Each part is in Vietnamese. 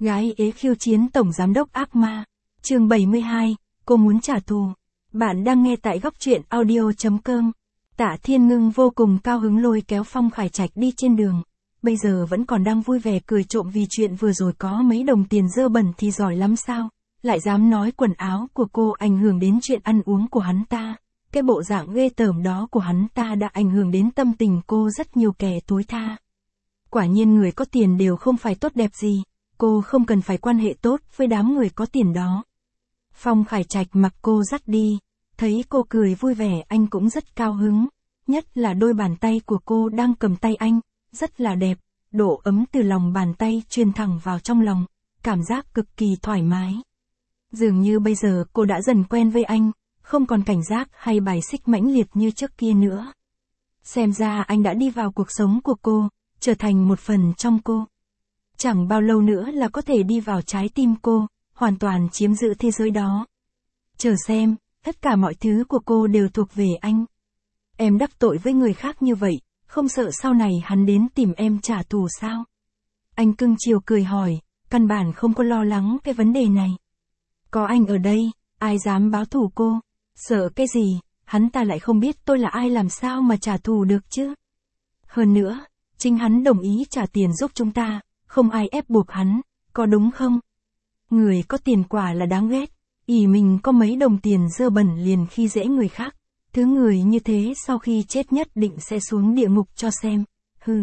Gái ế khiêu chiến tổng giám đốc ác ma. Chương 72, cô muốn trả thù. Bạn đang nghe tại góc truyện audio.com. Tạ Thiên Ngưng vô cùng cao hứng lôi kéo Phong Khải Trạch đi trên đường. Bây giờ vẫn còn đang vui vẻ cười trộm vì chuyện vừa rồi có mấy đồng tiền dơ bẩn thì giỏi lắm sao. Lại dám nói quần áo của cô ảnh hưởng đến chuyện ăn uống của hắn ta. Cái bộ dạng ghê tởm đó của hắn ta đã ảnh hưởng đến tâm tình cô rất nhiều kẻ tối tha. Quả nhiên người có tiền đều không phải tốt đẹp gì. Cô không cần phải quan hệ tốt với đám người có tiền đó. Phong Khải Trạch mặc cô dắt đi. Thấy cô cười vui vẻ anh cũng rất cao hứng. Nhất là đôi bàn tay của cô đang cầm tay anh. Rất là đẹp. Độ ấm từ lòng bàn tay truyền thẳng vào trong lòng. Cảm giác cực kỳ thoải mái. Dường như bây giờ cô đã dần quen với anh. Không còn cảnh giác hay bài xích mãnh liệt như trước kia nữa. Xem ra anh đã đi vào cuộc sống của cô. Trở thành một phần trong cô. Chẳng bao lâu nữa là có thể đi vào trái tim cô, hoàn toàn chiếm giữ thế giới đó. Chờ xem, tất cả mọi thứ của cô đều thuộc về anh. Em đắc tội với người khác như vậy, không sợ sau này hắn đến tìm em trả thù sao? Anh cưng chiều cười hỏi, căn bản không có lo lắng cái vấn đề này. Có anh ở đây, ai dám báo thù cô? Sợ cái gì, hắn ta lại không biết tôi là ai làm sao mà trả thù được chứ? Hơn nữa, chính hắn đồng ý trả tiền giúp chúng ta. Không ai ép buộc hắn, có đúng không? Người có tiền quả là đáng ghét, ỷ mình có mấy đồng tiền dơ bẩn liền khi dễ người khác. Thứ người như thế sau khi chết nhất định sẽ xuống địa ngục cho xem. Hừ.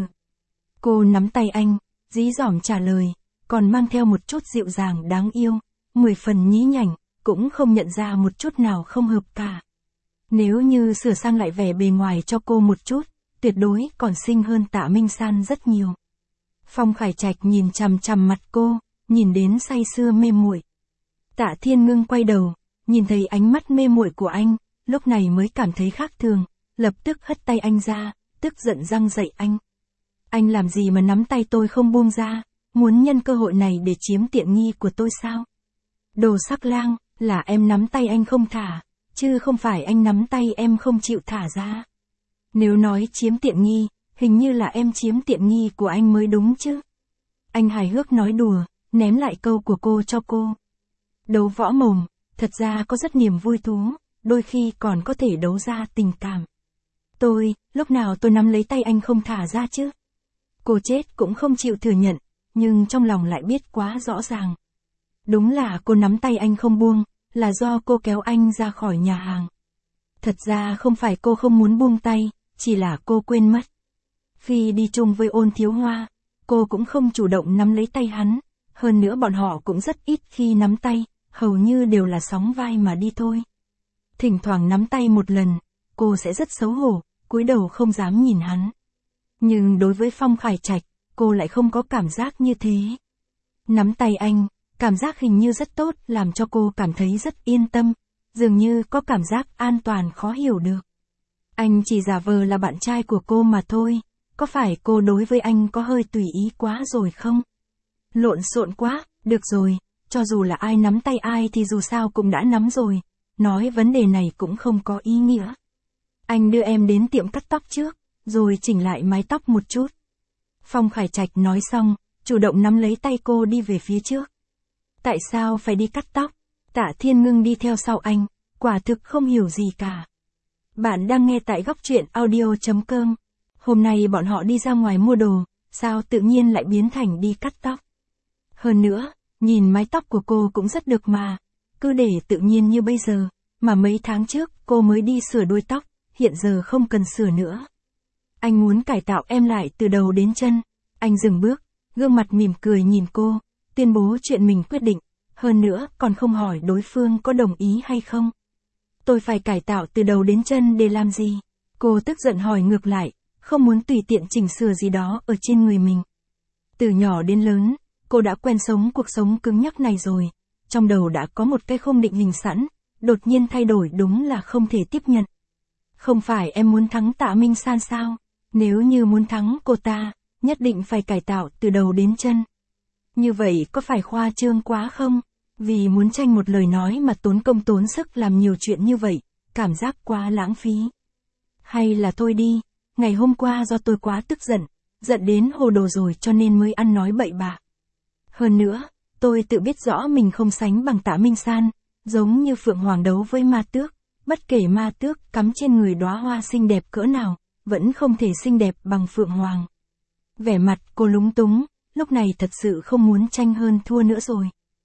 Cô nắm tay anh, dí dỏm trả lời, còn mang theo một chút dịu dàng đáng yêu, 10 phần nhí nhảnh, cũng không nhận ra một chút nào không hợp cả. Nếu như sửa sang lại vẻ bề ngoài cho cô một chút, tuyệt đối còn xinh hơn Tạ Minh San rất nhiều. Phong Khải Trạch nhìn chằm chằm mặt cô, nhìn đến say sưa mê muội. Tạ Thiên Ngưng quay đầu, nhìn thấy ánh mắt mê muội của anh, lúc này mới cảm thấy khác thường, lập tức hất tay anh ra, tức giận giăng dậy anh. Anh làm gì mà nắm tay tôi không buông ra, muốn nhân cơ hội này để chiếm tiện nghi của tôi sao? Đồ sắc lang, là em nắm tay anh không thả, chứ không phải anh nắm tay em không chịu thả ra. Nếu nói chiếm tiện nghi, hình như là em chiếm tiện nghi của anh mới đúng chứ. Anh hài hước nói đùa, ném lại câu của cô cho cô. Đấu võ mồm, thật ra có rất niềm vui thú, đôi khi còn có thể đấu ra tình cảm. Lúc nào tôi nắm lấy tay anh không thả ra chứ? Cô chết cũng không chịu thừa nhận, nhưng trong lòng lại biết quá rõ ràng. Đúng là cô nắm tay anh không buông, là do cô kéo anh ra khỏi nhà hàng. Thật ra không phải cô không muốn buông tay, chỉ là cô quên mất. Khi đi chung với Ôn Thiếu Hoa, cô cũng không chủ động nắm lấy tay hắn, hơn nữa bọn họ cũng rất ít khi nắm tay, hầu như đều là sóng vai mà đi thôi. Thỉnh thoảng nắm tay một lần, cô sẽ rất xấu hổ, cúi đầu không dám nhìn hắn. Nhưng đối với Phong Khải Trạch, cô lại không có cảm giác như thế. Nắm tay anh, cảm giác hình như rất tốt, làm cho cô cảm thấy rất yên tâm, dường như có cảm giác an toàn khó hiểu được. Anh chỉ giả vờ là bạn trai của cô mà thôi. Có phải cô đối với anh có hơi tùy ý quá rồi không? Lộn xộn quá, được rồi, cho dù là ai nắm tay ai thì dù sao cũng đã nắm rồi, nói vấn đề này cũng không có ý nghĩa. Anh đưa em đến tiệm cắt tóc trước, rồi chỉnh lại mái tóc một chút. Phong Khải Trạch nói xong, chủ động nắm lấy tay cô đi về phía trước. Tại sao phải đi cắt tóc? Tạ Thiên Ngưng đi theo sau anh, quả thực không hiểu gì cả. Bạn đang nghe tại góc truyện audio.com. Hôm nay bọn họ đi ra ngoài mua đồ, sao tự nhiên lại biến thành đi cắt tóc. Hơn nữa, nhìn mái tóc của cô cũng rất được mà, cứ để tự nhiên như bây giờ, mà mấy tháng trước cô mới đi sửa đuôi tóc, hiện giờ không cần sửa nữa. Anh muốn cải tạo em lại từ đầu đến chân. Anh dừng bước, gương mặt mỉm cười nhìn cô, tuyên bố chuyện mình quyết định, hơn nữa còn không hỏi đối phương có đồng ý hay không. Tôi phải cải tạo từ đầu đến chân để làm gì? Cô tức giận hỏi ngược lại. Không muốn tùy tiện chỉnh sửa gì đó ở trên người mình. Từ nhỏ đến lớn, cô đã quen sống cuộc sống cứng nhắc này rồi. Trong đầu đã có một cái khung định hình sẵn, đột nhiên thay đổi đúng là không thể tiếp nhận. Không phải em muốn thắng Tạ Minh San sao? Nếu như muốn thắng cô ta, nhất định phải cải tạo từ đầu đến chân. Như vậy có phải khoa trương quá không? Vì muốn tranh một lời nói mà tốn công tốn sức làm nhiều chuyện như vậy, cảm giác quá lãng phí. Hay là thôi đi. Ngày hôm qua do tôi quá tức giận, giận đến hồ đồ rồi cho nên mới ăn nói bậy bạ. Hơn nữa, Tôi tự biết rõ mình không sánh bằng Tạ Minh San, giống như Phượng Hoàng đấu với ma tước, bất kể ma tước cắm trên người đóa hoa xinh đẹp cỡ nào, vẫn không thể xinh đẹp bằng Phượng Hoàng. Vẻ mặt cô lúng túng, lúc này thật sự không muốn tranh hơn thua nữa rồi.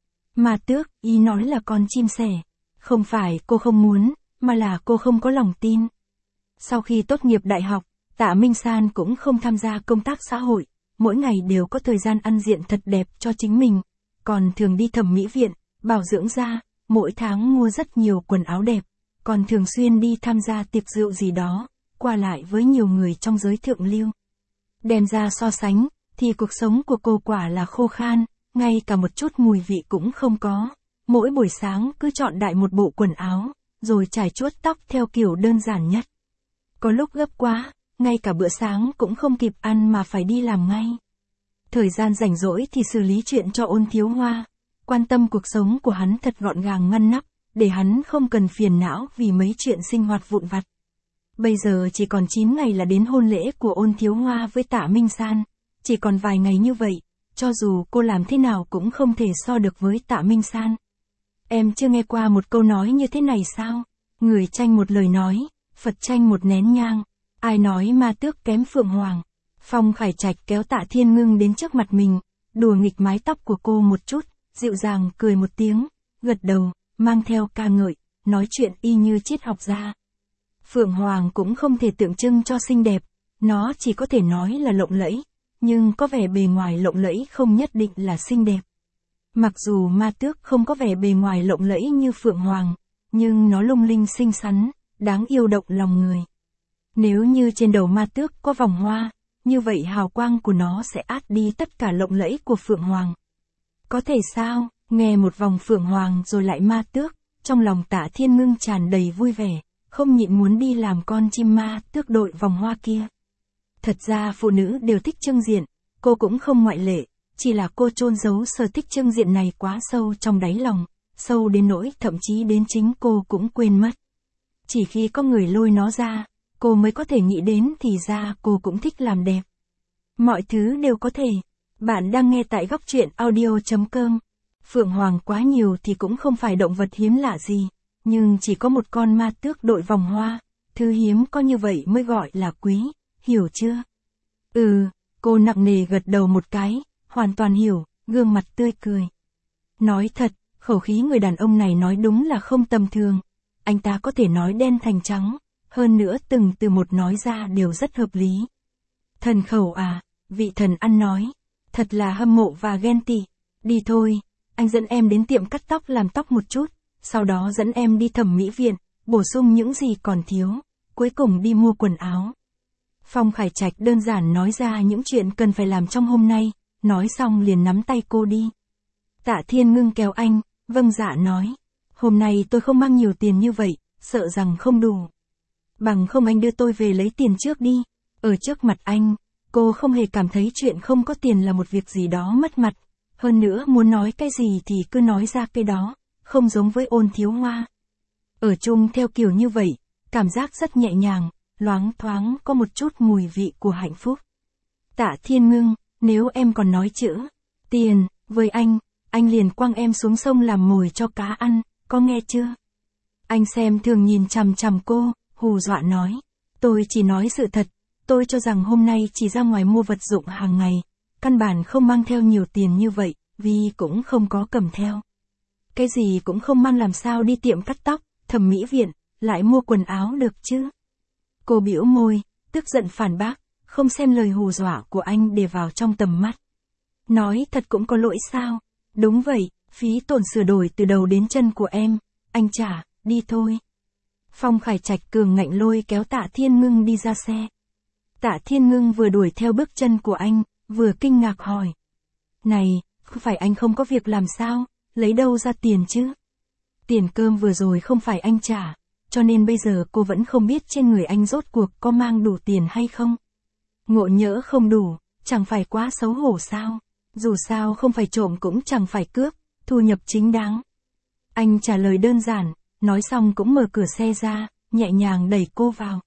Ma tước, ý nói là con chim sẻ. Không phải cô không muốn, mà là cô không có lòng tin. Sau khi tốt nghiệp đại học, Tạ Minh San cũng không tham gia công tác xã hội, mỗi ngày đều có thời gian ăn diện thật đẹp cho chính mình, còn thường đi thẩm mỹ viện, bảo dưỡng da, mỗi tháng mua rất nhiều quần áo đẹp, còn thường xuyên đi tham gia tiệc rượu gì đó, qua lại với nhiều người trong giới thượng lưu. Đem ra so sánh, thì cuộc sống của cô quả là khô khan, ngay cả một chút mùi vị cũng không có. Mỗi buổi sáng cứ chọn đại một bộ quần áo, rồi chải chuốt tóc theo kiểu đơn giản nhất. Có lúc gấp quá, ngay cả bữa sáng cũng không kịp ăn mà phải đi làm ngay. Thời gian rảnh rỗi thì xử lý chuyện cho Ôn Thiếu Hoa, quan tâm cuộc sống của hắn thật gọn gàng ngăn nắp, để hắn không cần phiền não vì mấy chuyện sinh hoạt vụn vặt. Bây giờ chỉ còn 9 ngày là đến hôn lễ của Ôn Thiếu Hoa với Tạ Minh San, chỉ còn vài ngày như vậy, cho dù cô làm thế nào cũng không thể so được với Tạ Minh San. Em chưa nghe qua một câu nói như thế này sao? Người tranh một lời nói, Phật tranh một nén nhang. Ai nói ma tước kém Phượng Hoàng? Phong Khải Trạch kéo Tạ Thiên Ngưng đến trước mặt mình, đùa nghịch mái tóc của cô một chút, dịu dàng cười một tiếng, gật đầu, mang theo ca ngợi, nói chuyện y như triết học gia. Phượng Hoàng cũng không thể tượng trưng cho xinh đẹp, nó chỉ có thể nói là lộng lẫy, nhưng có vẻ bề ngoài lộng lẫy không nhất định là xinh đẹp. Mặc dù ma tước không có vẻ bề ngoài lộng lẫy như Phượng Hoàng, nhưng nó lung linh xinh xắn, đáng yêu động lòng người. Nếu như trên đầu ma tước có vòng hoa, như vậy hào quang của nó sẽ át đi tất cả lộng lẫy của Phượng Hoàng. Có thể sao? Nghe một vòng Phượng Hoàng rồi lại ma tước, trong lòng Tạ Thiên Ngưng tràn đầy vui vẻ, không nhịn muốn đi làm con chim ma tước đội vòng hoa kia. Thật ra phụ nữ đều thích trưng diện, cô cũng không ngoại lệ, chỉ là cô chôn giấu sở thích trưng diện này quá sâu trong đáy lòng, sâu đến nỗi thậm chí đến chính cô cũng quên mất. Chỉ khi có người lôi nó ra, cô mới có thể nghĩ đến thì ra cô cũng thích làm đẹp. Mọi thứ đều có thể. Bạn đang nghe tại góc truyện audio.com. Phượng Hoàng quá nhiều thì cũng không phải động vật hiếm lạ gì, nhưng chỉ có một con ma tước đội vòng hoa, thứ hiếm có như vậy mới gọi là quý, hiểu chưa? Cô nặng nề gật đầu một cái, hoàn toàn hiểu, gương mặt tươi cười. Nói thật, khẩu khí người đàn ông này nói đúng là không tầm thường. Anh ta có thể nói đen thành trắng, hơn nữa từng từ một nói ra đều rất hợp lý. Thần khẩu à, vị thần ăn nói, thật là hâm mộ và ghen tị. Đi thôi, anh dẫn em đến tiệm cắt tóc làm tóc một chút, sau đó dẫn em đi thẩm mỹ viện, bổ sung những gì còn thiếu, cuối cùng đi mua quần áo. Phong Khải Trạch đơn giản nói ra những chuyện cần phải làm trong hôm nay, nói xong liền nắm tay cô đi. Tạ Thiên Ngưng kéo anh, vâng dạ nói, hôm nay tôi không mang nhiều tiền như vậy, sợ rằng không đủ. Bằng không anh đưa tôi về lấy tiền trước đi. Ở trước mặt anh, cô không hề cảm thấy chuyện không có tiền là một việc gì đó mất mặt. Hơn nữa muốn nói cái gì thì cứ nói ra cái đó, không giống với Ôn Thiếu Hoa. Ở chung theo kiểu như vậy, cảm giác rất nhẹ nhàng, loáng thoáng có một chút mùi vị của hạnh phúc. Tạ Thiên Ngưng, nếu em còn nói chữ tiền với anh liền quăng em xuống sông làm mồi cho cá ăn, có nghe chưa? Anh xem thường nhìn chằm chằm cô, hù dọa nói. Tôi chỉ nói sự thật, tôi cho rằng hôm nay chỉ ra ngoài mua vật dụng hàng ngày, căn bản không mang theo nhiều tiền như vậy, vì cũng không có cầm theo. Cái gì cũng không mang làm sao đi tiệm cắt tóc, thẩm mỹ viện, lại mua quần áo được chứ? Cô bĩu môi, tức giận phản bác, không xem lời hù dọa của anh để vào trong tầm mắt. Nói thật cũng có lỗi sao? Đúng vậy, phí tổn sửa đổi từ đầu đến chân của em, anh trả, đi thôi. Phong Khải Trạch cường ngạnh lôi kéo Tạ Thiên Ngưng đi ra xe. Tạ Thiên Ngưng vừa đuổi theo bước chân của anh, vừa kinh ngạc hỏi. Này, không phải anh không có việc làm sao, lấy đâu ra tiền chứ? Tiền cơm vừa rồi không phải anh trả, cho nên bây giờ cô vẫn không biết trên người anh rốt cuộc có mang đủ tiền hay không. Ngộ nhỡ không đủ, chẳng phải quá xấu hổ sao? Dù sao không phải trộm cũng chẳng phải cướp, thu nhập chính đáng. Anh trả lời đơn giản, nói xong cũng mở cửa xe ra, nhẹ nhàng đẩy cô vào.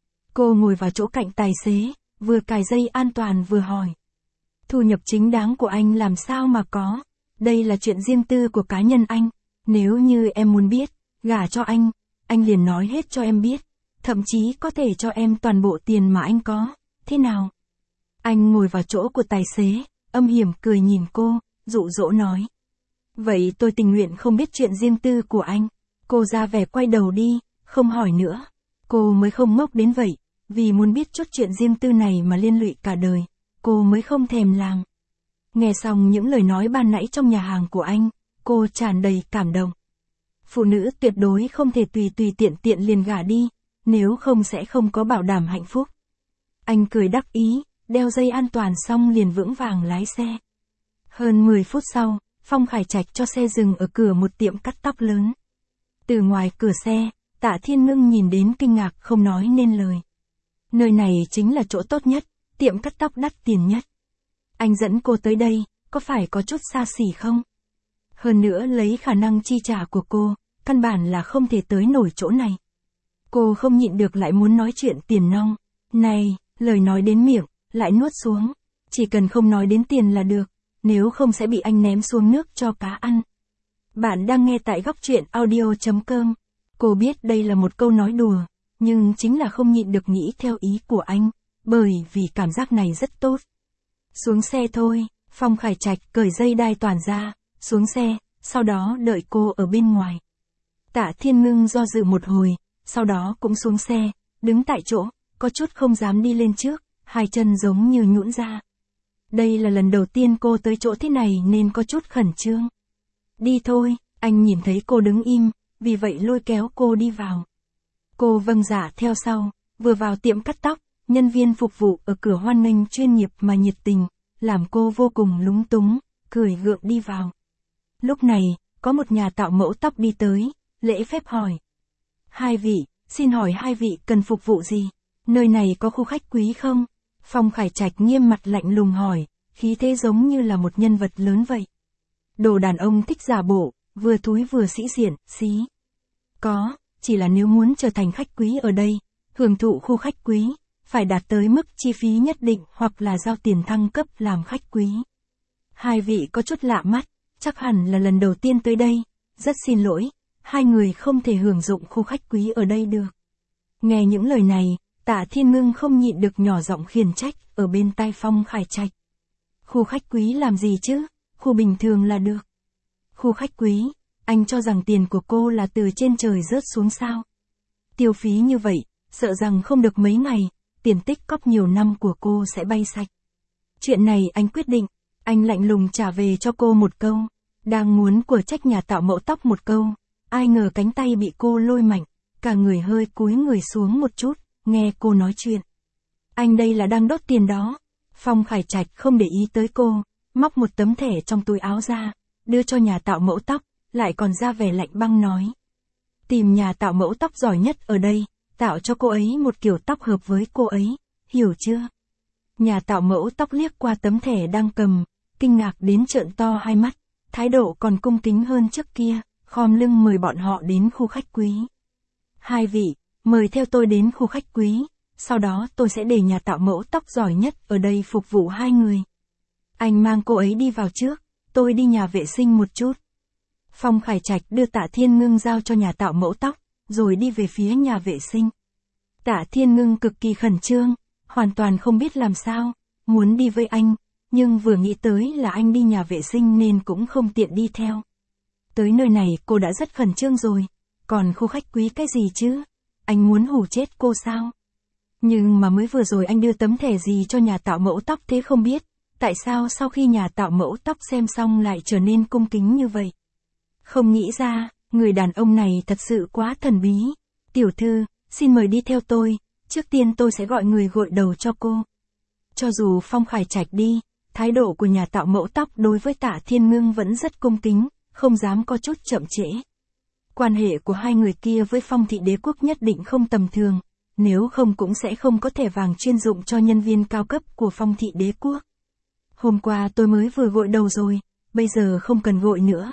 Cô ngồi vào chỗ cạnh tài xế, vừa cài dây an toàn vừa hỏi. Thu nhập chính đáng của anh làm sao mà có? đây là chuyện riêng tư của cá nhân anh. Nếu như em muốn biết, gả cho anh liền nói hết cho em biết. Thậm chí có thể cho em toàn bộ tiền mà anh có. Thế nào? Anh ngồi vào chỗ của tài xế, âm hiểm cười nhìn cô, dụ dỗ nói. Vậy tôi tình nguyện không biết chuyện riêng tư của anh. Cô ra vẻ quay đầu đi, không hỏi nữa. Cô mới không ngốc đến vậy, vì muốn biết chút chuyện riêng tư này mà liên lụy cả đời. Cô mới không thèm làm. Nghe xong những lời nói ban nãy trong nhà hàng của anh, cô tràn đầy cảm động. Phụ nữ tuyệt đối không thể tùy tiện liền gả đi, nếu không sẽ không có bảo đảm hạnh phúc. Anh cười đắc ý, đeo dây an toàn xong liền vững vàng lái xe. Hơn 10 phút sau, Phong Khải Trạch cho xe dừng ở cửa một tiệm cắt tóc lớn. Từ ngoài cửa xe, Tạ Thiên Ngưng nhìn đến kinh ngạc không nói nên lời. Nơi này chính là chỗ tốt nhất, tiệm cắt tóc đắt tiền nhất. Anh dẫn cô tới đây, có phải có chút xa xỉ không? Hơn nữa lấy khả năng chi trả của cô, căn bản là không thể tới nổi chỗ này. Cô không nhịn được lại muốn nói chuyện tiền nong. Này, lời nói đến miệng, lại nuốt xuống. Chỉ cần không nói đến tiền là được, nếu không sẽ bị anh ném xuống nước cho cá ăn. Bạn đang nghe tại góc truyện audio.com. Cô biết đây là một câu nói đùa, nhưng chính là không nhịn được nghĩ theo ý của anh, bởi vì cảm giác này rất tốt. Xuống xe thôi, Phong Khải Trạch cởi dây đai toàn ra, xuống xe, sau đó đợi cô ở bên ngoài. Tạ Thiên Ngưng do dự một hồi, sau đó cũng xuống xe, đứng tại chỗ, có chút không dám đi lên trước, hai chân giống như nhũn ra. Đây là lần đầu tiên cô tới chỗ thế này nên có chút khẩn trương. Đi thôi, anh nhìn thấy cô đứng im, vì vậy lôi kéo cô đi vào. Cô vâng dạ theo sau, vừa vào tiệm cắt tóc, nhân viên phục vụ ở cửa hoan nghênh chuyên nghiệp mà nhiệt tình, làm cô vô cùng lúng túng, cười gượng đi vào. Lúc này, có một nhà tạo mẫu tóc đi tới, lễ phép hỏi. Hai vị, xin hỏi hai vị cần phục vụ gì? Nơi này có khu khách quý không? Phong Khải Trạch nghiêm mặt lạnh lùng hỏi, khí thế giống như là một nhân vật lớn vậy. Đồ đàn ông thích giả bộ, vừa thúi vừa sĩ diện, xí. Có, chỉ là nếu muốn trở thành khách quý ở đây, hưởng thụ khu khách quý, phải đạt tới mức chi phí nhất định hoặc là giao tiền thăng cấp làm khách quý. Hai vị có chút lạ mắt, chắc hẳn là lần đầu tiên tới đây, rất xin lỗi, hai người không thể hưởng dụng khu khách quý ở đây được. Nghe những lời này, Tạ Thiên Ngưng không nhịn được nhỏ giọng khiển trách ở bên tai Phong Khải Trạch. Khu khách quý làm gì chứ, khu bình thường là được. Khu khách quý, anh cho rằng tiền của cô là từ trên trời rớt xuống sao? Tiêu phí như vậy, sợ rằng không được mấy ngày, tiền tích cóp nhiều năm của cô sẽ bay sạch. Chuyện này anh quyết định, anh lạnh lùng trả về cho cô một câu, đang muốn của trách nhà tạo mẫu tóc một câu, ai ngờ cánh tay bị cô lôi mạnh, cả người hơi cúi người xuống một chút, nghe cô nói chuyện. Anh đây là đang đốt tiền đó. Phong Khải Trạch không để ý tới cô, móc một tấm thẻ trong túi áo ra, đưa cho nhà tạo mẫu tóc, lại còn ra vẻ lạnh băng nói. Tìm nhà tạo mẫu tóc giỏi nhất ở đây, tạo cho cô ấy một kiểu tóc hợp với cô ấy, hiểu chưa? Nhà tạo mẫu tóc liếc qua tấm thẻ đang cầm, kinh ngạc đến trợn to hai mắt, thái độ còn cung kính hơn trước kia, khom lưng mời bọn họ đến khu khách quý. Hai vị, mời theo tôi đến khu khách quý, sau đó tôi sẽ để nhà tạo mẫu tóc giỏi nhất ở đây phục vụ hai người. Anh mang cô ấy đi vào trước, tôi đi nhà vệ sinh một chút. Phong Khải Trạch đưa Tạ Thiên Ngưng giao cho nhà tạo mẫu tóc, rồi đi về phía nhà vệ sinh. Tạ Thiên Ngưng cực kỳ khẩn trương, hoàn toàn không biết làm sao, muốn đi với anh, nhưng vừa nghĩ tới là anh đi nhà vệ sinh nên cũng không tiện đi theo. Tới nơi này cô đã rất khẩn trương rồi, còn khu khách quý cái gì chứ? Anh muốn hù chết cô sao? Nhưng mà mới vừa rồi anh đưa tấm thẻ gì cho nhà tạo mẫu tóc thế không biết, tại sao sau khi nhà tạo mẫu tóc xem xong lại trở nên cung kính như vậy? Không nghĩ ra, người đàn ông này thật sự quá thần bí. Tiểu thư, xin mời đi theo tôi, trước tiên tôi sẽ gọi người gội đầu cho cô. Cho dù Phong Khải Trạch đi, thái độ của nhà tạo mẫu tóc đối với Tạ Thiên Ngưng vẫn rất cung kính, không dám có chút chậm trễ. Quan hệ của hai người kia với Phong thị đế quốc nhất định không tầm thường, nếu không cũng sẽ không có thẻ vàng chuyên dụng cho nhân viên cao cấp của Phong thị đế quốc. Hôm qua tôi mới vừa gội đầu rồi, bây giờ không cần gội nữa.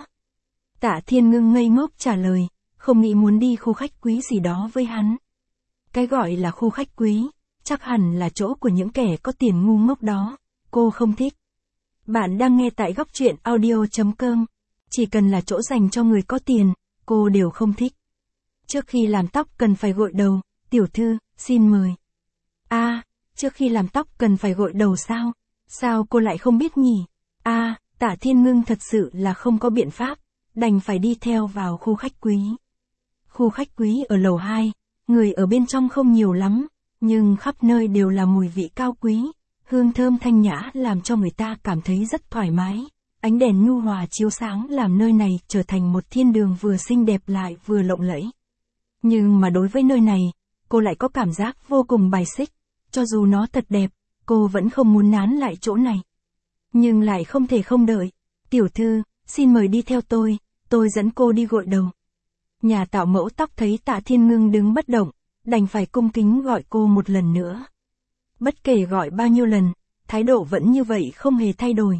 Tạ Thiên Ngưng ngây ngốc trả lời, không nghĩ muốn đi khu khách quý gì đó với hắn. Cái gọi là khu khách quý, chắc hẳn là chỗ của những kẻ có tiền ngu ngốc đó, cô không thích. Bạn đang nghe tại góc truyện audio.com. Chỉ cần là chỗ dành cho người có tiền, cô đều không thích. Trước khi làm tóc cần phải gội đầu, tiểu thư, xin mời. Trước khi làm tóc cần phải gội đầu sao? Sao cô lại không biết nhỉ? Tạ Thiên Ngưng thật sự là không có biện pháp, đành phải đi theo vào khu khách quý. Khu khách quý ở lầu 2, người ở bên trong không nhiều lắm, nhưng khắp nơi đều là mùi vị cao quý, hương thơm thanh nhã làm cho người ta cảm thấy rất thoải mái. Ánh đèn nhu hòa chiếu sáng làm nơi này trở thành một thiên đường vừa xinh đẹp lại vừa lộng lẫy. Nhưng mà đối với nơi này, cô lại có cảm giác vô cùng bài xích, cho dù nó thật đẹp, cô vẫn không muốn nán lại chỗ này. Nhưng lại không thể không đợi. Tiểu thư, xin mời đi theo tôi dẫn cô đi gội đầu. Nhà tạo mẫu tóc thấy Tạ Thiên Ngưng đứng bất động, đành phải cung kính gọi cô một lần nữa. Bất kể gọi bao nhiêu lần, thái độ vẫn như vậy không hề thay đổi.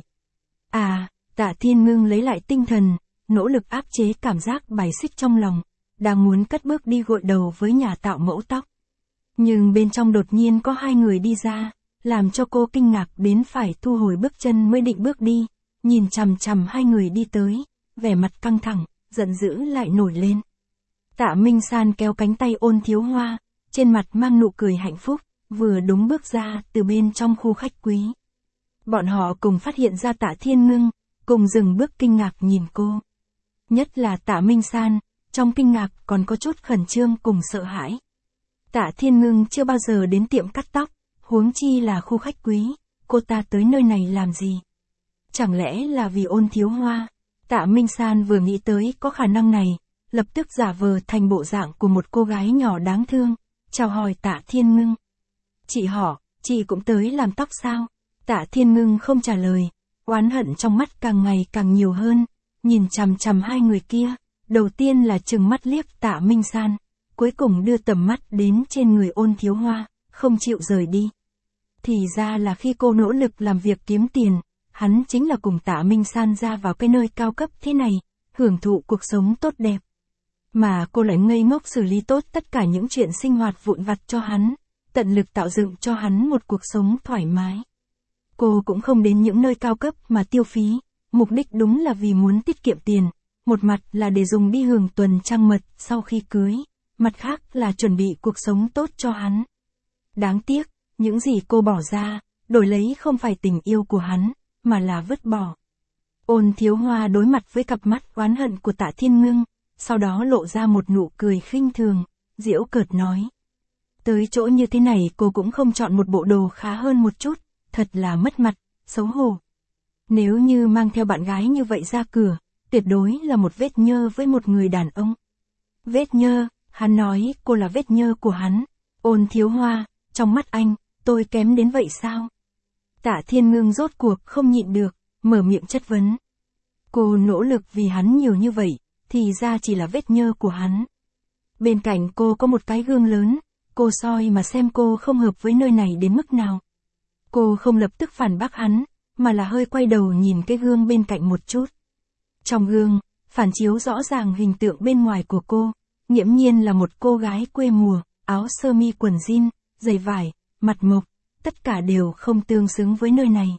Tạ Thiên Ngưng lấy lại tinh thần, nỗ lực áp chế cảm giác bài xích trong lòng, đang muốn cất bước đi gội đầu với nhà tạo mẫu tóc. Nhưng bên trong đột nhiên có hai người đi ra, làm cho cô kinh ngạc đến phải thu hồi bước chân mới định bước đi, nhìn chằm chằm hai người đi tới, vẻ mặt căng thẳng, giận dữ lại nổi lên. Tạ Minh San kéo cánh tay Ôn Thiếu Hoa, trên mặt mang nụ cười hạnh phúc, vừa đúng bước ra từ bên trong khu khách quý. Bọn họ cùng phát hiện ra Tạ Thiên Ngưng, cùng dừng bước kinh ngạc nhìn cô. Nhất là Tạ Minh San, trong kinh ngạc còn có chút khẩn trương cùng sợ hãi. Tạ Thiên Ngưng chưa bao giờ đến tiệm cắt tóc, huống chi là khu khách quý, cô ta tới nơi này làm gì? Chẳng lẽ là vì Ôn Thiếu Hoa? Tạ Minh San vừa nghĩ tới có khả năng này, lập tức giả vờ thành bộ dạng của một cô gái nhỏ đáng thương, chào hỏi Tạ Thiên Ngưng. Chị cũng tới làm tóc sao? Tạ Thiên Ngưng không trả lời, oán hận trong mắt càng ngày càng nhiều hơn, nhìn chằm chằm hai người kia, đầu tiên là trừng mắt liếc Tạ Minh San, cuối cùng đưa tầm mắt đến trên người Ôn Thiếu Hoa, không chịu rời đi. Thì ra là khi cô nỗ lực làm việc kiếm tiền, hắn chính là cùng Tạ Minh San ra vào cái nơi cao cấp thế này, hưởng thụ cuộc sống tốt đẹp. Mà cô lại ngây ngốc xử lý tốt tất cả những chuyện sinh hoạt vụn vặt cho hắn, tận lực tạo dựng cho hắn một cuộc sống thoải mái. Cô cũng không đến những nơi cao cấp mà tiêu phí, mục đích đúng là vì muốn tiết kiệm tiền, một mặt là để dùng đi hưởng tuần trăng mật sau khi cưới, mặt khác là chuẩn bị cuộc sống tốt cho hắn. Đáng tiếc, những gì cô bỏ ra, đổi lấy không phải tình yêu của hắn, mà là vứt bỏ. Ôn Thiếu Hoa đối mặt với cặp mắt oán hận của Tạ Thiên Ngưng, sau đó lộ ra một nụ cười khinh thường, giễu cợt nói. Tới chỗ như thế này cô cũng không chọn một bộ đồ khá hơn một chút, thật là mất mặt, xấu hổ. Nếu như mang theo bạn gái như vậy ra cửa, tuyệt đối là một vết nhơ với một người đàn ông. Vết nhơ, hắn nói cô là vết nhơ của hắn. Ôn Thiếu Hoa, trong mắt anh, tôi kém đến vậy sao? Tạ Thiên Ngưng rốt cuộc không nhịn được, mở miệng chất vấn. Cô nỗ lực vì hắn nhiều như vậy, thì ra chỉ là vết nhơ của hắn. Bên cạnh cô có một cái gương lớn, cô soi mà xem cô không hợp với nơi này đến mức nào. Cô không lập tức phản bác hắn, mà là hơi quay đầu nhìn cái gương bên cạnh một chút. Trong gương, phản chiếu rõ ràng hình tượng bên ngoài của cô, nghiễm nhiên là một cô gái quê mùa, áo sơ mi quần jean, giày vải, mặt mộc, tất cả đều không tương xứng với nơi này.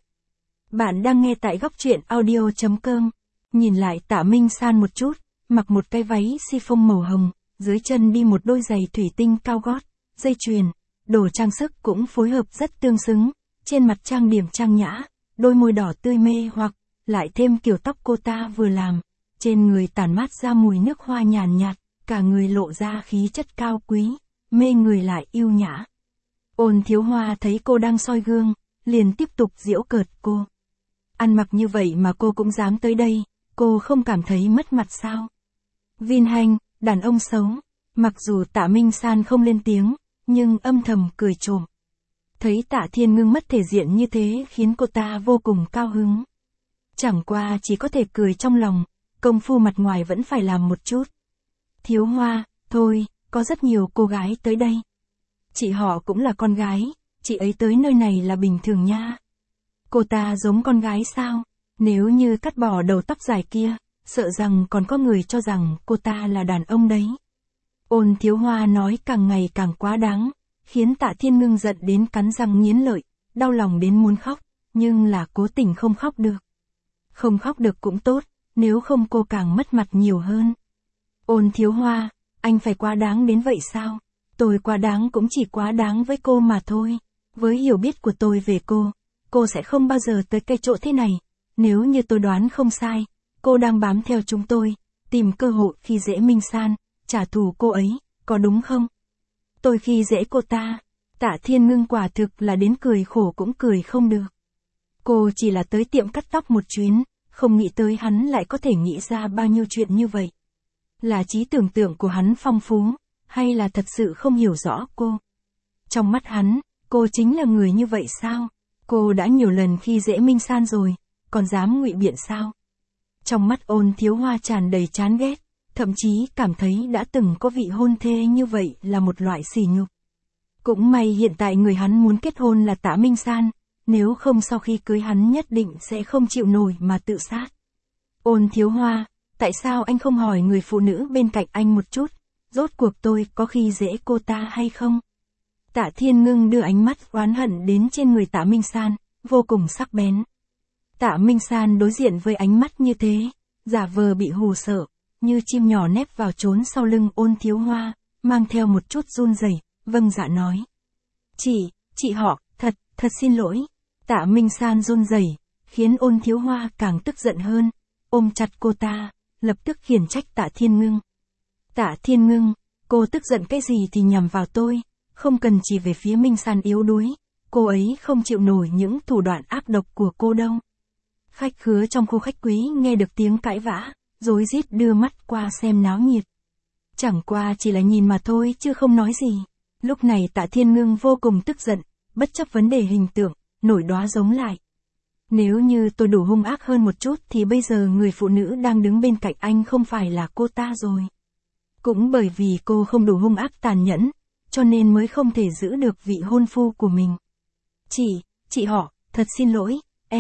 Bạn đang nghe tại góc truyện audio.com. Nhìn lại Tạ Minh San một chút, mặc một cái váy chiffon màu hồng, dưới chân đi một đôi giày thủy tinh cao gót, dây chuyền, đồ trang sức cũng phối hợp rất tương xứng, trên mặt trang điểm trang nhã, đôi môi đỏ tươi mê hoặc, lại thêm kiểu tóc cô ta vừa làm, trên người tản mát ra mùi nước hoa nhàn nhạt, cả người lộ ra khí chất cao quý, mê người lại yêu nhã. Ôn Thiếu Hoa thấy cô đang soi gương, liền tiếp tục giễu cợt cô. Ăn mặc như vậy mà cô cũng dám tới đây, cô không cảm thấy mất mặt sao? Vin Hành, đàn ông xấu. Mặc dù Tạ Minh San không lên tiếng, nhưng âm thầm cười trộm. Thấy Tạ Thiên Ngưng mất thể diện như thế khiến cô ta vô cùng cao hứng. Chẳng qua chỉ có thể cười trong lòng, công phu mặt ngoài vẫn phải làm một chút. Thiếu Hoa, thôi, có rất nhiều cô gái tới đây. Chị họ cũng là con gái, chị ấy tới nơi này là bình thường nha. Cô ta giống con gái sao? Nếu như cắt bỏ đầu tóc dài kia, sợ rằng còn có người cho rằng cô ta là đàn ông đấy. Ôn Thiếu Hoa nói càng ngày càng quá đáng, khiến Tạ Thiên Ngưng giận đến cắn răng nghiến lợi, đau lòng đến muốn khóc, nhưng là cố tình không khóc được. Không khóc được cũng tốt, nếu không cô càng mất mặt nhiều hơn. Ôn Thiếu Hoa, anh phải quá đáng đến vậy sao? Tôi quá đáng cũng chỉ quá đáng với cô mà thôi. Với hiểu biết của tôi về cô sẽ không bao giờ tới cái chỗ thế này. Nếu như tôi đoán không sai, cô đang bám theo chúng tôi, tìm cơ hội khi dễ Minh San, trả thù cô ấy, có đúng không? Tôi khi dễ cô ta, Tạ Thiên Ngưng quả thực là đến cười khổ cũng cười không được. Cô chỉ là tới tiệm cắt tóc một chuyến, không nghĩ tới hắn lại có thể nghĩ ra bao nhiêu chuyện như vậy. Là trí tưởng tượng của hắn phong phú, hay là thật sự không hiểu rõ cô? Trong mắt hắn, cô chính là người như vậy sao? Cô đã nhiều lần khi dễ Minh San rồi, còn dám ngụy biện sao? Trong mắt Ôn Thiếu Hoa tràn đầy chán ghét, thậm chí cảm thấy đã từng có vị hôn thê như vậy là một loại sỉ nhục. Cũng may hiện tại người hắn muốn kết hôn là Tạ Minh San, nếu không sau khi cưới hắn nhất định sẽ không chịu nổi mà tự sát. Ôn Thiếu Hoa, tại sao anh không hỏi người phụ nữ bên cạnh anh một chút, rốt cuộc tôi có khi dễ cô ta hay không? Tạ Thiên Ngưng đưa ánh mắt oán hận đến trên người Tạ Minh San, vô cùng sắc bén. Tạ Minh San đối diện với ánh mắt như thế, giả vờ bị hù sợ, như chim nhỏ nép vào trốn sau lưng Ôn Thiếu Hoa, mang theo một chút run rẩy, vâng dạ nói. Chị họ, thật xin lỗi. Tạ Minh San run rẩy, khiến Ôn Thiếu Hoa càng tức giận hơn, ôm chặt cô ta, lập tức khiển trách Tạ Thiên Ngưng. Tạ Thiên Ngưng, cô tức giận cái gì thì nhằm vào tôi, không cần chỉ về phía Minh San yếu đuối, cô ấy không chịu nổi những thủ đoạn ác độc của cô đâu. Khách khứa trong khu khách quý nghe được tiếng cãi vã, rối rít đưa mắt qua xem náo nhiệt. Chẳng qua chỉ là nhìn mà thôi chứ không nói gì. Lúc này Tạ Thiên Ngưng vô cùng tức giận, bất chấp vấn đề hình tượng, nổi đoá giống lại. Nếu như tôi đủ hung ác hơn một chút thì bây giờ người phụ nữ đang đứng bên cạnh anh không phải là cô ta rồi. Cũng bởi vì cô không đủ hung ác tàn nhẫn, cho nên mới không thể giữ được vị hôn phu của mình. Chị họ, thật xin lỗi,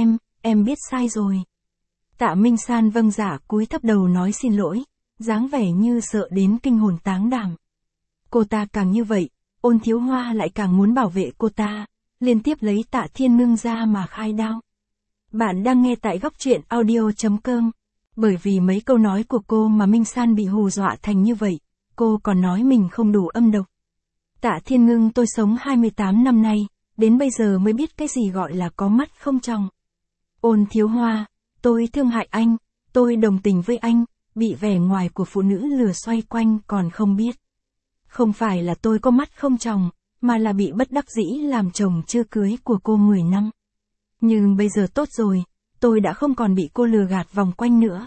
em biết sai rồi. Tạ Minh San vâng dạ cúi thấp đầu nói xin lỗi, dáng vẻ như sợ đến kinh hồn táng đảm. Cô ta càng như vậy, Ôn Thiếu Hoa lại càng muốn bảo vệ cô ta, liên tiếp lấy Tạ Thiên Ngưng ra mà khai đao. Bạn đang nghe tại góc truyện audio.com. Bởi vì mấy câu nói của cô mà Minh San bị hù dọa thành như vậy, cô còn nói mình không đủ âm độc. Tạ Thiên Ngưng, tôi sống 28 năm nay, đến bây giờ mới biết cái gì gọi là có mắt không tròng. Ôn Thiếu Hoa, tôi thương hại anh, tôi đồng tình với anh, bị vẻ ngoài của phụ nữ lừa xoay quanh còn không biết. Không phải là tôi có mắt không tròng, mà là bị bất đắc dĩ làm chồng chưa cưới của cô 10 năm. Nhưng bây giờ tốt rồi, tôi đã không còn bị cô lừa gạt vòng quanh nữa.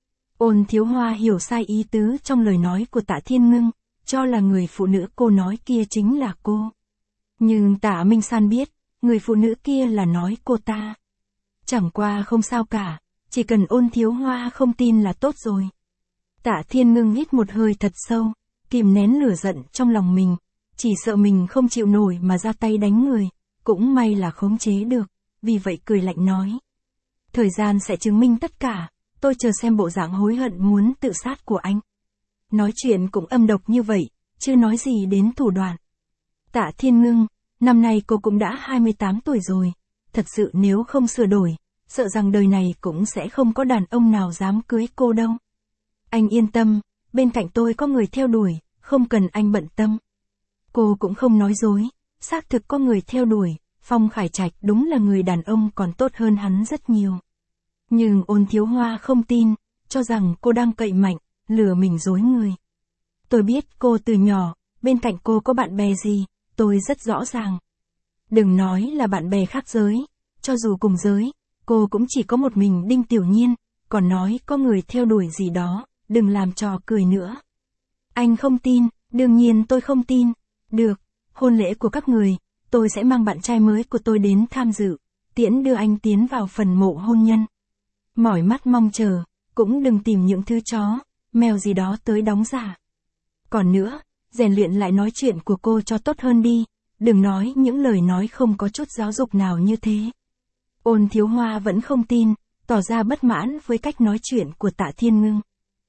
Ôn Thiếu Hoa hiểu sai ý tứ trong lời nói của Tạ Thiên Ngưng, cho là người phụ nữ cô nói kia chính là cô. Nhưng Tạ Minh San biết, người phụ nữ kia là nói cô ta. Chẳng qua không sao cả, chỉ cần Ôn Thiếu Hoa không tin là tốt rồi. Tạ Thiên Ngưng hít một hơi thật sâu, kìm nén lửa giận trong lòng mình, chỉ sợ mình không chịu nổi mà ra tay đánh người, cũng may là khống chế được, vì vậy cười lạnh nói. Thời gian sẽ chứng minh tất cả, tôi chờ xem bộ dạng hối hận muốn tự sát của anh. Nói chuyện cũng âm độc như vậy, chưa nói gì đến thủ đoạn. Tạ Thiên Ngưng, năm nay cô cũng đã 28 tuổi rồi, thật sự nếu không sửa đổi, sợ rằng đời này cũng sẽ không có đàn ông nào dám cưới cô đâu. Anh yên tâm, bên cạnh tôi có người theo đuổi, không cần anh bận tâm. Cô cũng không nói dối, xác thực có người theo đuổi, Phong Khải Trạch đúng là người đàn ông còn tốt hơn hắn rất nhiều. Nhưng Ôn Thiếu Hoa không tin, cho rằng cô đang cậy mạnh, lừa mình dối người. Tôi biết cô từ nhỏ, bên cạnh cô có bạn bè gì, tôi rất rõ ràng. Đừng nói là bạn bè khác giới, cho dù cùng giới, cô cũng chỉ có một mình Đinh Tiểu Nhiên, còn nói có người theo đuổi gì đó, đừng làm trò cười nữa. Anh không tin, đương nhiên tôi không tin. Được, hôn lễ của các người, tôi sẽ mang bạn trai mới của tôi đến tham dự, tiễn đưa anh tiến vào phần mộ hôn nhân. Mỏi mắt mong chờ, cũng đừng tìm những thứ chó, mèo gì đó tới đóng giả. Còn nữa, rèn luyện lại nói chuyện của cô cho tốt hơn đi, đừng nói những lời nói không có chút giáo dục nào như thế. Ôn Thiếu Hoa vẫn không tin, tỏ ra bất mãn với cách nói chuyện của Tạ Thiên Ngưng.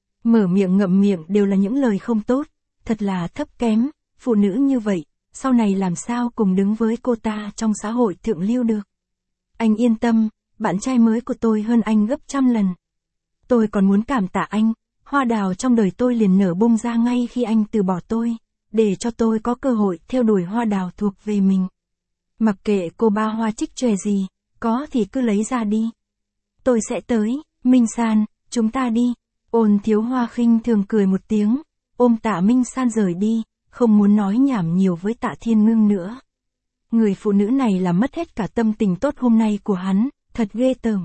Mở miệng ngậm miệng đều là những lời không tốt, thật là thấp kém, phụ nữ như vậy, sau này làm sao cùng đứng với cô ta trong xã hội thượng lưu được. Anh yên tâm, bạn trai mới của tôi hơn anh gấp trăm lần. Tôi còn muốn cảm tạ anh, hoa đào trong đời tôi liền nở bung ra ngay khi anh từ bỏ tôi, để cho tôi có cơ hội theo đuổi hoa đào thuộc về mình. Mặc kệ cô ba hoa trích chòe gì, có thì cứ lấy ra đi. Tôi sẽ tới, Minh San, chúng ta đi. Ôn Thiếu Hoa khinh thường cười một tiếng, ôm Tạ Minh San rời đi, không muốn nói nhảm nhiều với Tạ Thiên Ngưng nữa. Người phụ nữ này làm mất hết cả tâm tình tốt hôm nay của hắn, thật ghê tởm.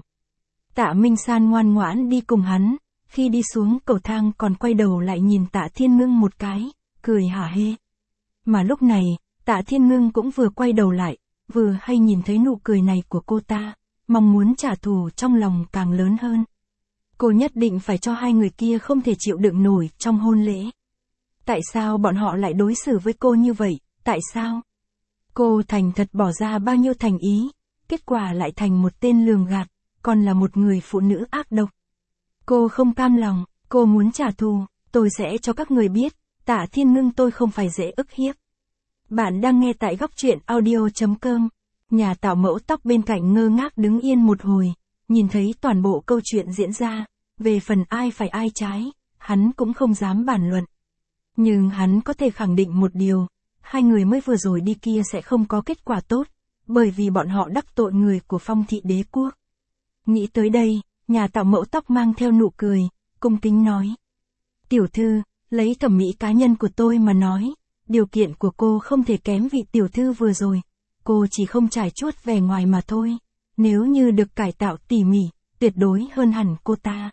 Tạ Minh San ngoan ngoãn đi cùng hắn, khi đi xuống cầu thang còn quay đầu lại nhìn Tạ Thiên Ngưng một cái, cười hả hê. Mà lúc này, Tạ Thiên Ngưng cũng vừa quay đầu lại, vừa hay nhìn thấy nụ cười này của cô ta, mong muốn trả thù trong lòng càng lớn hơn. Cô nhất định phải cho hai người kia không thể chịu đựng nổi trong hôn lễ. Tại sao bọn họ lại đối xử với cô như vậy, tại sao? Cô thành thật bỏ ra bao nhiêu thành ý, kết quả lại thành một tên lường gạt, còn là một người phụ nữ ác độc. Cô không cam lòng, cô muốn trả thù, tôi sẽ cho các người biết, Tạ Thiên Ngưng tôi không phải dễ ức hiếp. Bạn đang nghe tại góc truyện audio.com. Nhà tạo mẫu tóc bên cạnh ngơ ngác đứng yên một hồi, nhìn thấy toàn bộ câu chuyện diễn ra, về phần ai phải ai trái, hắn cũng không dám bàn luận. Nhưng hắn có thể khẳng định một điều, hai người mới vừa rồi đi kia sẽ không có kết quả tốt, bởi vì bọn họ đắc tội người của Phong thị đế quốc. Nghĩ tới đây, nhà tạo mẫu tóc mang theo nụ cười, cung kính nói. Tiểu thư, lấy thẩm mỹ cá nhân của tôi mà nói, điều kiện của cô không thể kém vị tiểu thư vừa rồi. Cô chỉ không trải chuốt vẻ ngoài mà thôi. Nếu như được cải tạo tỉ mỉ, tuyệt đối hơn hẳn cô ta.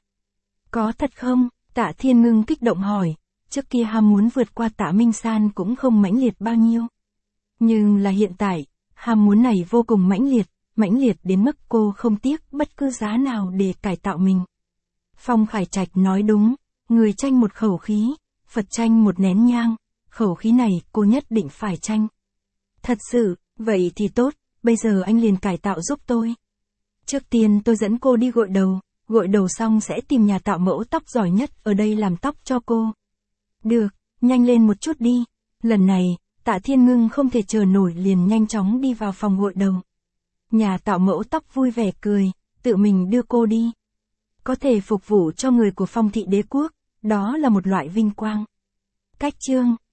Có thật không? Tạ Thiên Ngưng kích động hỏi. Trước kia ham muốn vượt qua Tạ Minh San cũng không mãnh liệt bao nhiêu. Nhưng là hiện tại, ham muốn này vô cùng mãnh liệt đến mức cô không tiếc bất cứ giá nào để cải tạo mình. Phong Khải Trạch nói đúng, người tranh một khẩu khí, Phật tranh một nén nhang, khẩu khí này cô nhất định phải tranh. Thật sự, vậy thì tốt, bây giờ anh liền cải tạo giúp tôi. Trước tiên tôi dẫn cô đi gội đầu xong sẽ tìm nhà tạo mẫu tóc giỏi nhất ở đây làm tóc cho cô. Được, nhanh lên một chút đi. Lần này, Tạ Thiên Ngưng không thể chờ nổi liền nhanh chóng đi vào phòng gội đầu. Nhà tạo mẫu tóc vui vẻ cười, tự mình đưa cô đi. Có thể phục vụ cho người của Phong thị đế quốc, đó là một loại vinh quang. Cách chương